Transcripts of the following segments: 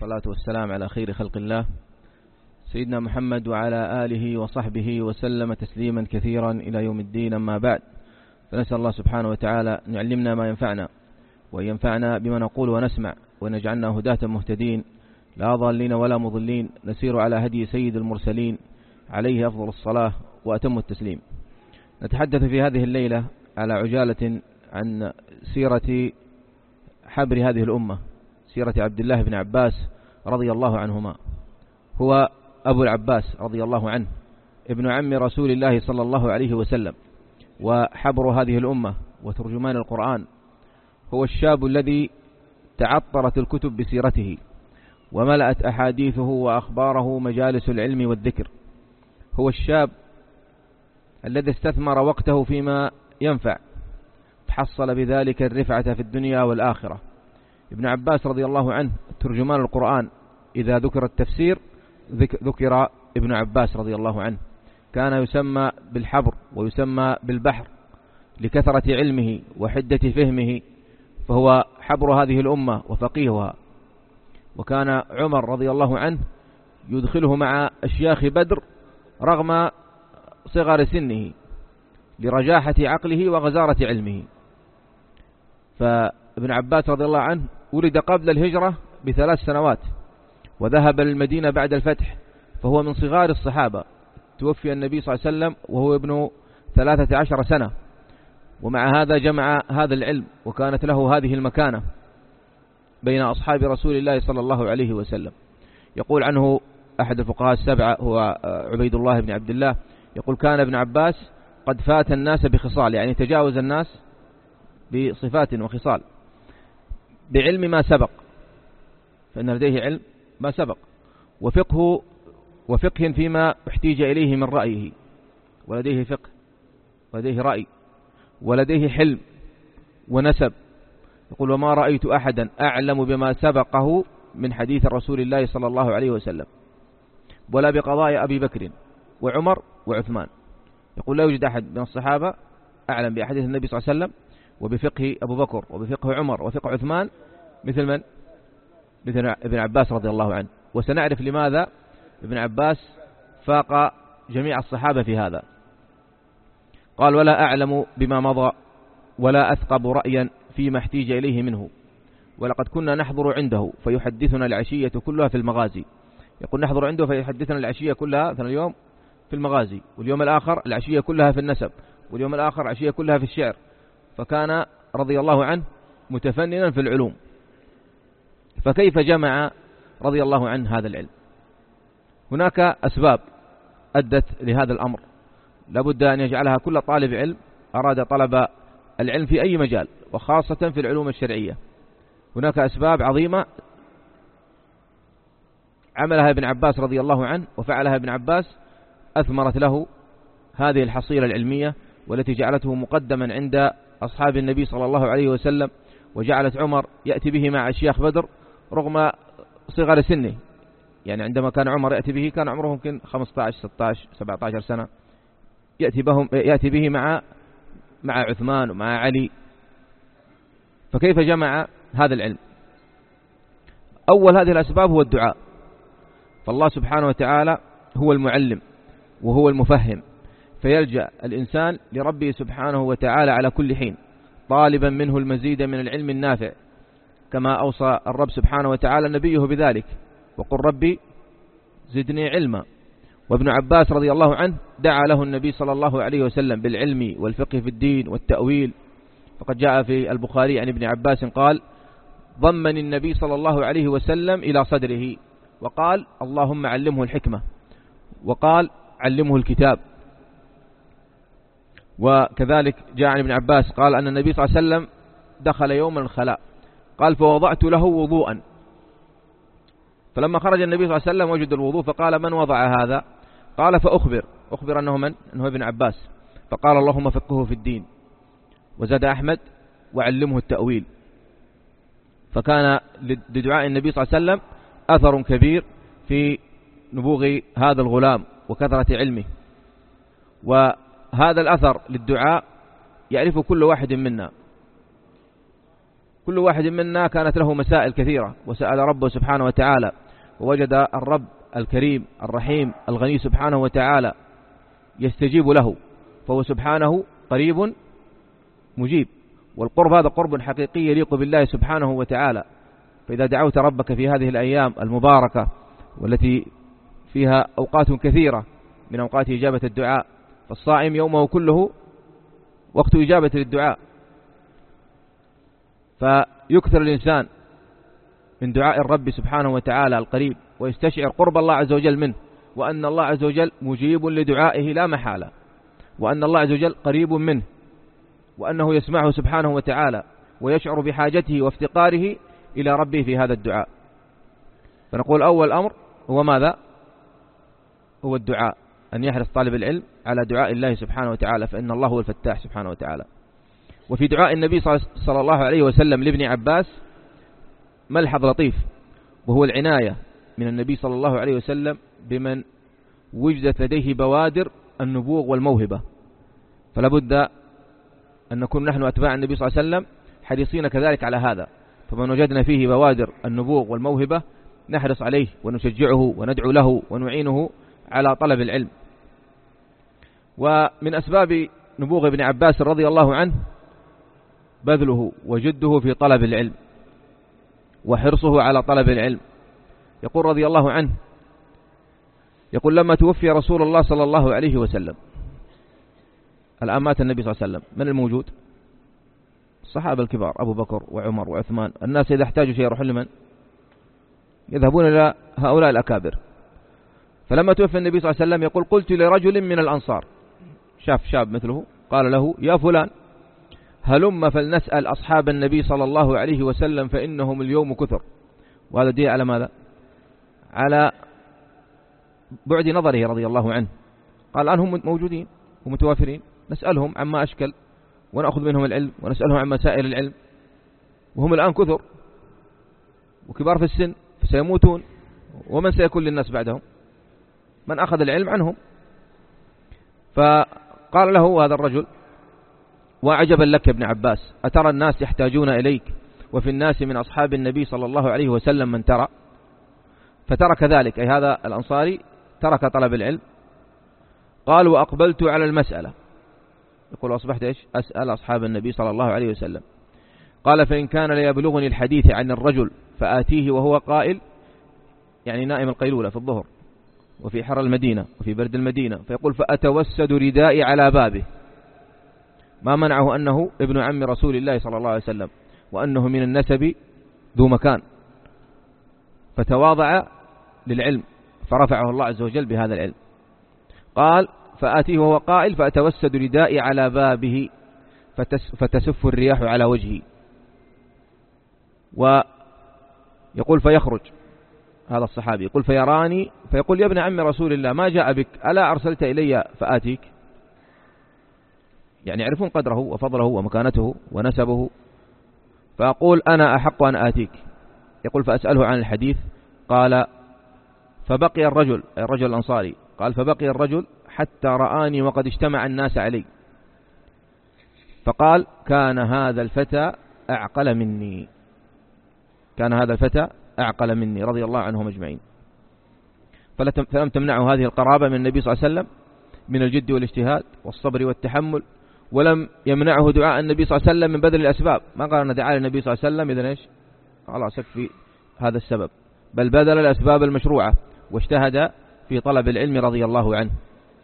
والصلاة والسلام على خير خلق الله سيدنا محمد وعلى آله وصحبه وسلم تسليما كثيرا إلى يوم الدين. أما بعد، فنسأل الله سبحانه وتعالى أن يعلمنا ما ينفعنا وأن ينفعنا بما نقول ونسمع، وأن يجعلنا هداة مهتدين لا ضالين ولا مضلين، نسير على هدي سيد المرسلين عليه أفضل الصلاة وأتم التسليم. نتحدث في هذه الليلة على عجالة عن سيرة حبر هذه الأمة، سيرة عبد الله بن عباس رضي الله عنهما. هو أبو العباس رضي الله عنه، ابن عم رسول الله صلى الله عليه وسلم، وحبر هذه الأمة وترجمان القرآن. هو الشاب الذي تعطرت الكتب بسيرته، وملأت أحاديثه وأخباره مجالس العلم والذكر. هو الشاب الذي استثمر وقته فيما ينفع، تحصل بذلك الرفعة في الدنيا والآخرة. ابن عباس رضي الله عنه ترجمان القرآن، إذا ذكر التفسير ذكر ابن عباس رضي الله عنه. كان يسمى بالحبر ويسمى بالبحر لكثرة علمه وحدة فهمه، فهو حبر هذه الأمة وفقيهها. وكان عمر رضي الله عنه يدخله مع أشياخ بدر رغم صغر سنه لرجاحة عقله وغزارة علمه. فابن عباس رضي الله عنه ولد قبل الهجرة ب3 سنوات، وذهب للمدينة بعد الفتح، فهو من صغار الصحابة. توفي النبي صلى الله عليه وسلم وهو ابن 13 سنة، ومع هذا جمع هذا العلم، وكانت له هذه المكانة بين أصحاب رسول الله صلى الله عليه وسلم. يقول عنه أحد الفقهاء السبعة هو عبيد الله بن عبد الله، يقول: كان ابن عباس قد فات الناس بخصال، يعني تجاوز الناس بصفات وخصال، بعلم ما سبق، فإن لديه علم ما سبق، وفقه فيما احتيج إليه من رأيه، ولديه فقه ولديه رأي ولديه حلم ونسب. يقول: وما رأيت أحدا أعلم بما سبقه من حديث رسول الله صلى الله عليه وسلم، ولا بقضاء أبي بكر وعمر وعثمان. يقول: لا يوجد أحد من الصحابة أعلم بأحاديث النبي صلى الله عليه وسلم وبفقه أبو بكر وبفقه عمر وفقه عثمان مثل من؟ مثل ابن عباس رضي الله عنه. وسنعرف لماذا ابن عباس فاق جميع الصحابة في هذا. قال: ولا أعلم بما مضى ولا أثقب رأيا فيما احتيج إليه منه، ولقد كنا نحضر عنده فيحدثنا العشية كلها في المغازي. يقول: نحضر عنده فيحدثنا العشية كلها، مثلا اليوم في المغازي، واليوم الآخر العشية كلها في النسب، واليوم الآخر العشية كلها في الشعر. فكان رضي الله عنه متفننا في العلوم. فكيف جمع رضي الله عنه هذا العلم؟ هناك أسباب أدت لهذا الأمر، لابد أن يجعلها كل طالب علم أراد طلب العلم في أي مجال، وخاصة في العلوم الشرعية. هناك أسباب عظيمة عملها ابن عباس رضي الله عنه وفعلها ابن عباس، أثمرت له هذه الحصيلة العلمية، والتي جعلته مقدما عند أصحاب النبي صلى الله عليه وسلم، وجعلت عمر يأتي به مع أشياخ بدر رغم صغر سنه. يعني عندما كان عمر يأتي به كان عمره يمكن 15 16 17 سنة، يأتي به مع عثمان ومع علي. فكيف جمع هذا العلم؟ أول هذه الأسباب هو الدعاء. فالله سبحانه وتعالى هو المعلم وهو المفهم، فيلجأ الإنسان لربه سبحانه وتعالى على كل حين طالبا منه المزيد من العلم النافع، كما أوصى الرب سبحانه وتعالى نبيه بذلك: وقل ربي زدني علما. وابن عباس رضي الله عنه دعا له النبي صلى الله عليه وسلم بالعلم والفقه في الدين والتأويل. فقد جاء في البخاري عن ابن عباس قال: ضمن النبي صلى الله عليه وسلم إلى صدره وقال: اللهم علمه الحكمة، وقال: علمه الكتاب. وكذلك جاء عن ابن عباس قال أن النبي صلى الله عليه وسلم دخل يوم الخلاء، قال: فوضعت له وضوءا، فلما خرج النبي صلى الله عليه وسلم وجد الوضوء، فقال: من وضع هذا؟ قال: فأخبر أنه من؟ أنه ابن عباس. فقال: اللهم فقهه في الدين. وزاد أحمد: وعلمه التأويل. فكان لدعاء النبي صلى الله عليه وسلم أثر كبير في نبوغ هذا الغلام وكثرة علمه. وهذا الأثر للدعاء يعرف كل واحد منا. كل واحد منا كانت له مسائل كثيرة، وسأل ربه سبحانه وتعالى، ووجد الرب الكريم الرحيم الغني سبحانه وتعالى يستجيب له، فهو سبحانه قريب مجيب، والقرب هذا قرب حقيقي يليق بالله سبحانه وتعالى. فإذا دعوت ربك في هذه الأيام المباركة والتي فيها أوقات كثيرة من أوقات إجابة الدعاء، فالصائم يومه كله وقت إجابة للدعاء، فيكثر الإنسان من دعاء الرب سبحانه وتعالى القريب، ويستشعر قرب الله عز وجل منه، وأن الله عز وجل مجيب لدعائه لا محالة، وأن الله عز وجل قريب منه، وأنه يسمعه سبحانه وتعالى، ويشعر بحاجته وافتقاره إلى ربه في هذا الدعاء. فنقول أول أمر هو ماذا؟ هو الدعاء، أن يحرص طالب العلم على دعاء الله سبحانه وتعالى، فإن الله هو الفتاح سبحانه وتعالى. وفي دعاء النبي صلى الله عليه وسلم لابن عباس ملحظ لطيف، وهو العناية من النبي صلى الله عليه وسلم بمن وجدت لديه بوادر النبوغ والموهبة، فلا بد أن نكون نحن أتباع النبي صلى الله عليه وسلم حريصين كذلك على هذا. فمن وجدنا فيه بوادر النبوغ والموهبة نحرص عليه ونشجعه وندعو له ونعينه على طلب العلم. ومن أسباب نبوغ ابن عباس رضي الله عنه بذله وجده في طلب العلم وحرصه على طلب العلم. يقول رضي الله عنه، يقول لما توفي رسول الله صلى الله عليه وسلم، الآن مات النبي صلى الله عليه وسلم، من الموجود؟ الصحابة الكبار أبو بكر وعمر وعثمان. الناس إذا احتاجوا شيء يروحون لمن؟ يذهبون إلى هؤلاء الأكابر. فلما توفي النبي صلى الله عليه وسلم يقول قلت لرجل من الأنصار، شاف شاب مثله، قال له يا فلان هلم فلنسأل أصحاب النبي صلى الله عليه وسلم فإنهم اليوم كثر. وهذا دليل على ماذا؟ على بعد نظره رضي الله عنه. قال الآن هم موجودين ومتوافرين، نسألهم عما أشكل ونأخذ منهم العلم ونسألهم عن مسائل العلم، وهم الآن كثر وكبار في السن فسيموتون، ومن سيكون للناس بعدهم؟ من أخذ العلم عنهم. فقال له هذا الرجل وعجبا لك يا ابن عباس، أترى الناس يحتاجون إليك وفي الناس من أصحاب النبي صلى الله عليه وسلم من ترى؟ فترك ذلك، أي هذا الأنصاري ترك طلب العلم. قال وأقبلت على المسألة، يقول أصبحت إيش؟ أسأل أصحاب النبي صلى الله عليه وسلم. قال فإن كان ليبلغني الحديث عن الرجل فآتيه وهو قائل، يعني نائم القيلولة في الظهر وفي حر المدينة وفي برد المدينة، فيقول فأتوسد ردائي على بابه، ما منعه أنه ابن عم رسول الله صلى الله عليه وسلم وأنه من النسب ذو مكان، فتواضع للعلم فرفعه الله عز وجل بهذا العلم. قال فآتيه وهو قائل فأتوسد ردائي على بابه فتسف الرياح على وجهي. ويقول فيخرج هذا الصحابي، يقول فيراني فيقول يا ابن عم رسول الله ما جاء بك، ألا أرسلت إلي فآتيك؟ يعني يعرفون قدره وفضله ومكانته ونسبه. فأقول أنا أحق أن آتيك. يقول فأسأله عن الحديث. قال فبقي الرجل، الرجل الأنصاري، قال فبقي الرجل حتى رآني وقد اجتمع الناس علي، فقال كان هذا الفتى أعقل مني، كان هذا الفتى أعقل مني رضي الله عنهم أجمعين. فلم تمنعه هذه القرابة من النبي صلى الله عليه وسلم من الجد والاجتهاد والصبر والتحمل، ولم يمنعه دعاء النبي صلى الله عليه وسلم من بذل الأسباب. ما قال أن دعاء النبي صلى الله عليه وسلم إذن إيش خلاص يكفي هذا السبب، بل بذل الأسباب المشروعة واجتهد في طلب العلم رضي الله عنه.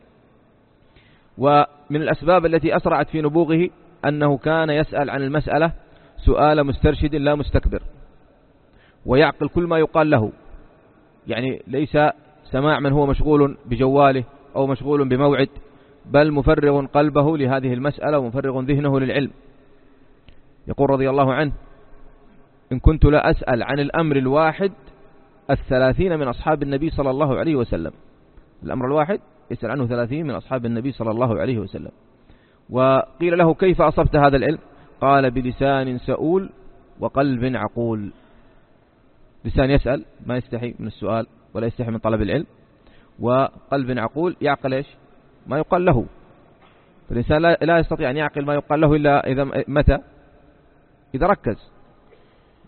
ومن الأسباب التي أسرعت في نبوغه أنه كان يسأل عن المسألة سؤال مسترشد لا مستكبر، ويعقل كل ما يقال له، يعني ليس سماع من هو مشغول بجواله أو مشغول بموعد، بل مفرغ قلبه لهذه المسألة ومفرغ ذهنه للعلم. يقول رضي الله عنه إن كنت لا أسأل عن الأمر الواحد 30 من أصحاب النبي صلى الله عليه وسلم، الأمر الواحد يسأل عنه 30 من أصحاب النبي صلى الله عليه وسلم. وقيل له كيف أصبت هذا العلم؟ قال بلسان سؤول وقلب عقول. لسان يسأل ما يستحي من السؤال ولا يستحي من طلب العلم، وقلب عقول يعقل إيش ما يقال له. فالإنسان لا يستطيع أن يعقل ما يقال له إلا إذا متى؟ إذا ركز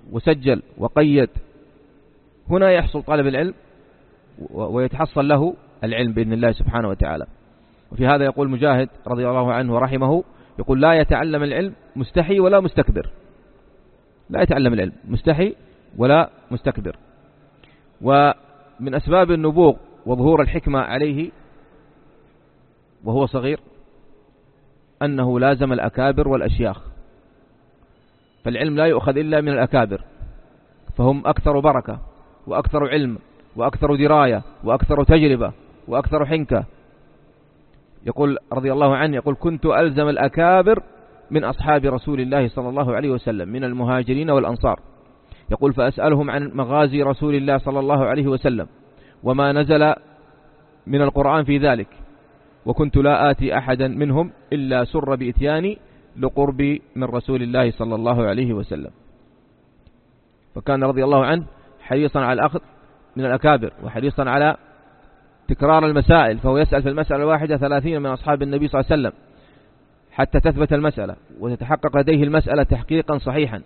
وسجل وقيد، هنا يحصل طالب العلم ويتحصل له العلم بإذن الله سبحانه وتعالى. وفي هذا يقول مجاهد رضي الله عنه ورحمه، يقول لا يتعلم العلم مستحي ولا مستكبر، لا يتعلم العلم مستحي ولا مستكبر. ومن أسباب النبوغ وظهور الحكمة عليه وهو صغير أنه لازم الأكابر والأشياخ، فالعلم لا يؤخذ إلا من الأكابر، فهم أكثر بركة وأكثر علم وأكثر دراية وأكثر تجربة وأكثر حنكة. يقول رضي الله عنه، يقول كنت ألزم الأكابر من أصحاب رسول الله صلى الله عليه وسلم من المهاجرين والأنصار، يقول فأسألهم عن مغازي رسول الله صلى الله عليه وسلم وما نزل من القرآن في ذلك، وكنت لا آتي أحدا منهم إلا سر بإتياني لقربي من رسول الله صلى الله عليه وسلم. فكان رضي الله عنه حريصا على الأخذ من الأكابر وحريصا على تكرار المسائل، فهو يسأل في المسألة الواحدة 30 من أصحاب النبي صلى الله عليه وسلم حتى تثبت المسألة وتتحقق لديه المسألة تحقيقا صحيحا.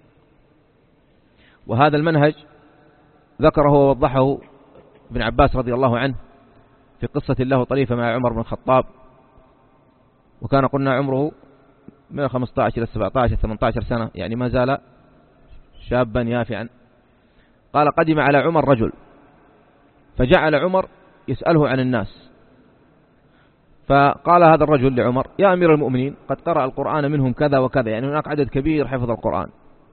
وهذا المنهج ذكره ووضحه ابن عباس رضي الله عنه في قصة له طريفة مع عمر بن الخطاب، وكان قلنا عمره من 15 إلى 17 18 سنة، يعني ما زال شابا يافعا. قال قدم على عمر رجل فجعل عمر يسأله عن الناس، فقال هذا الرجل لعمر يا أمير المؤمنين قد قرأ القرآن منهم كذا وكذا، يعني هناك عدد كبير حفظ القرآن.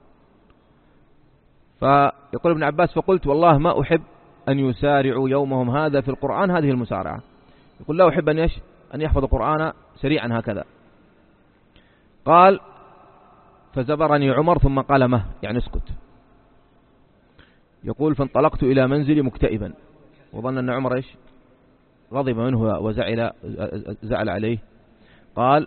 فيقول ابن عباس فقلت والله ما أحب أن يسارعوا يومهم هذا في القرآن هذه المسارعة، يقول لا أحب أن يحفظ القرآن سريعا هكذا. قال فزبرني عمر ثم قال مه، يعني اسكت. يقول فانطلقت إلى منزلي مكتئبا، وظن أن عمر غضب منه وزعل عليه. قال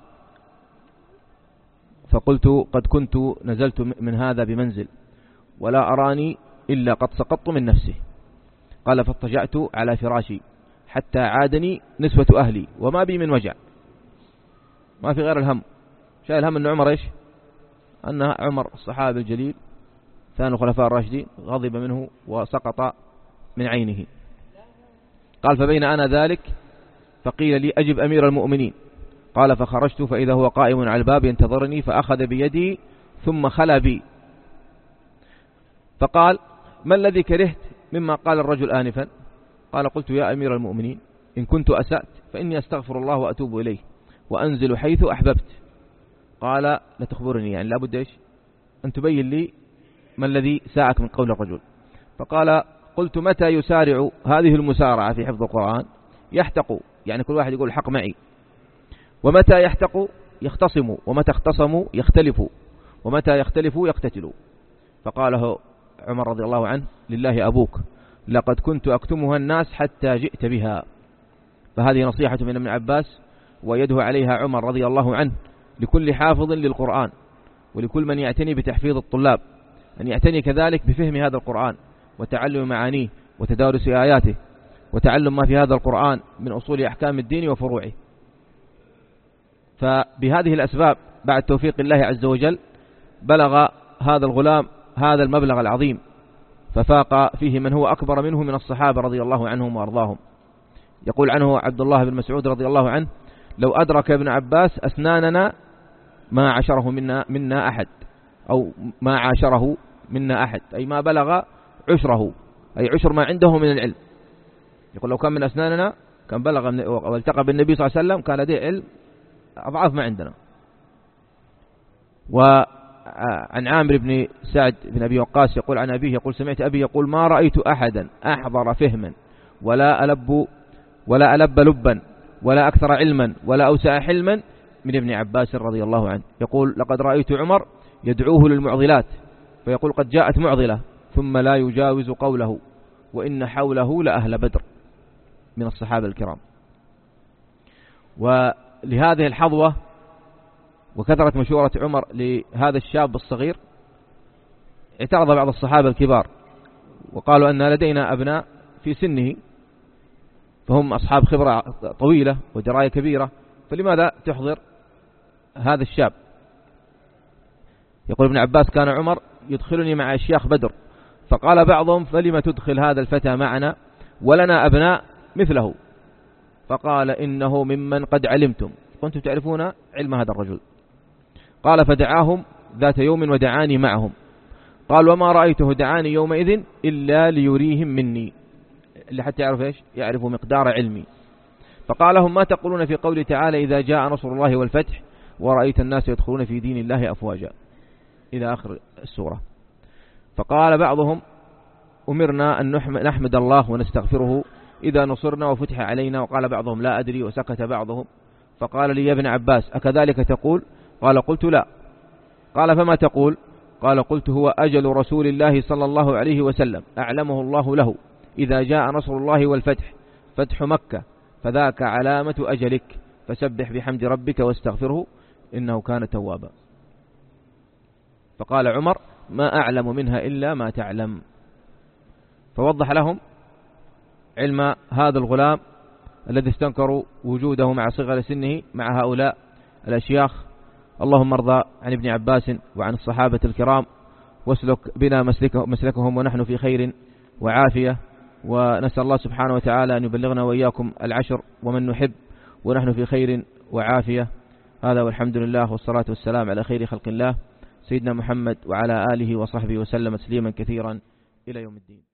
فقلت قد كنت نزلت من هذا بمنزل ولا أراني إلا قد سقطت من نفسي. قال فاضطجعت على فراشي حتى عادني نسوة أهلي وما بي من وجع، ما في غير الهم، شايل هم أن عمر أن عمر الصحابي الجليل ثاني الخلفاء الراشدين غضب منه وسقط من عينه. قال فبين أنا ذلك فقيل لي أجب أمير المؤمنين. قال فخرجت فإذا هو قائم على الباب ينتظرني، فأخذ بيدي ثم خلى بي فقال ما الذي كرهت مما قال الرجل آنفا؟ قال قلت يا أمير المؤمنين إن كنت أسأت فإني أستغفر الله وأتوب إليه وأنزل حيث أحببت. قال لا تخبرني، يعني لابد أن تبين لي ما الذي ساعك من قول الرجل. فقال قلت متى يسارع هذه المسارعة في حفظ القرآن؟ يحتق، يعني كل واحد يقول الحق معي. ومتى يحتق يختصم، ومتى اختصموا يختلفوا، ومتى يختلفوا يقتتلوا. فقاله عمر رضي الله عنه لله أبوك لقد كنت أكتمها الناس حتى جئت بها. فهذه نصيحة من ابن عباس ويده عليها عمر رضي الله عنه لكل حافظ للقرآن ولكل من يعتني بتحفيظ الطلاب، أن يعتني كذلك بفهم هذا القرآن وتعلم معانيه وتدارس آياته وتعلم ما في هذا القرآن من أصول أحكام الدين وفروعه. فبهذه الأسباب بعد توفيق الله عز وجل بلغ هذا الغلام هذا المبلغ العظيم، ففاق فيه من هو أكبر منه من الصحابة رضي الله عنهم وأرضاهم. يقول عنه عبد الله بن مسعود رضي الله عنه لو أدرك ابن عباس أسناننا ما عشره منا أحد، أو ما عاشره منا أحد، أي ما بلغ عشره، أي عشر ما عنده من العلم. يقول لو كان من أسناننا كان بلغ والتقى بالنبي صلى الله عليه وسلم كان لديه علم أضعاف ما عندنا. وعن عامر بن سعد بن أبي وقاص يقول عن أبيه يقول سمعت أبي يقول ما رأيت أحدا أحضر فهما ولا ألب لبا ولا أكثر علما ولا أوسع حلما من ابن عباس رضي الله عنه. يقول لقد رأيت عمر يدعوه للمعضلات فيقول قد جاءت معضلة ثم لا يجاوز قوله وإن حوله لأهل بدر من الصحابة الكرام. ولهذه الحظوة وكثرة مشورة عمر لهذا الشاب الصغير اعترض بعض الصحابة الكبار وقالوا أن لدينا أبناء في سنه فهم أصحاب خبرة طويلة ودراية كبيرة، فلماذا تحضر هذا الشاب؟ يقول ابن عباس كان عمر يدخلني مع أشياخ بدر. فقال بعضهم فلما تدخل هذا الفتى معنا ولنا أبناء مثله؟ فقال إنه ممن قد علمتم، كنتم تعرفون علم هذا الرجل. قال فدعاهم ذات يوم ودعاني معهم. قال وما رأيته دعاني يومئذ إلا ليريهم مني، اللي حتى يعرف إيش؟ يعرفوا مقدار علمي. فقال لهم ما تقولون في قوله تعالى إذا جاء نصر الله والفتح ورأيت الناس يدخلون في دين الله أفواجا إلى آخر السورة. فقال بعضهم أمرنا أن نحمد الله ونستغفره إذا نصرنا وفتح علينا. وقال بعضهم لا أدري، وسكت بعضهم. فقال لي يا ابن عباس أكذلك تقول؟ قال قلت لا. قال فما تقول؟ قال قلت هو أجل رسول الله صلى الله عليه وسلم أعلمه الله له إذا جاء نصر الله والفتح فتح مكة فذاك علامة أجلك فسبح بحمد ربك واستغفره إنه كان توابا. فقال عمر ما أعلم منها إلا ما تعلم. فوضح لهم علم هذا الغلام الذي استنكروا وجوده مع صغر سنه مع هؤلاء الأشياخ. اللهم ارضى عن ابن عباس وعن الصحابة الكرام واسلك بنا مسلكهم ونحن في خير وعافية. ونسأل الله سبحانه وتعالى أن يبلغنا وإياكم العشر ومن نحب ونحن في خير وعافية. هذا والحمد لله والصلاة والسلام على خير خلق الله سيدنا محمد وعلى آله وصحبه وسلم تسليما كثيرا إلى يوم الدين.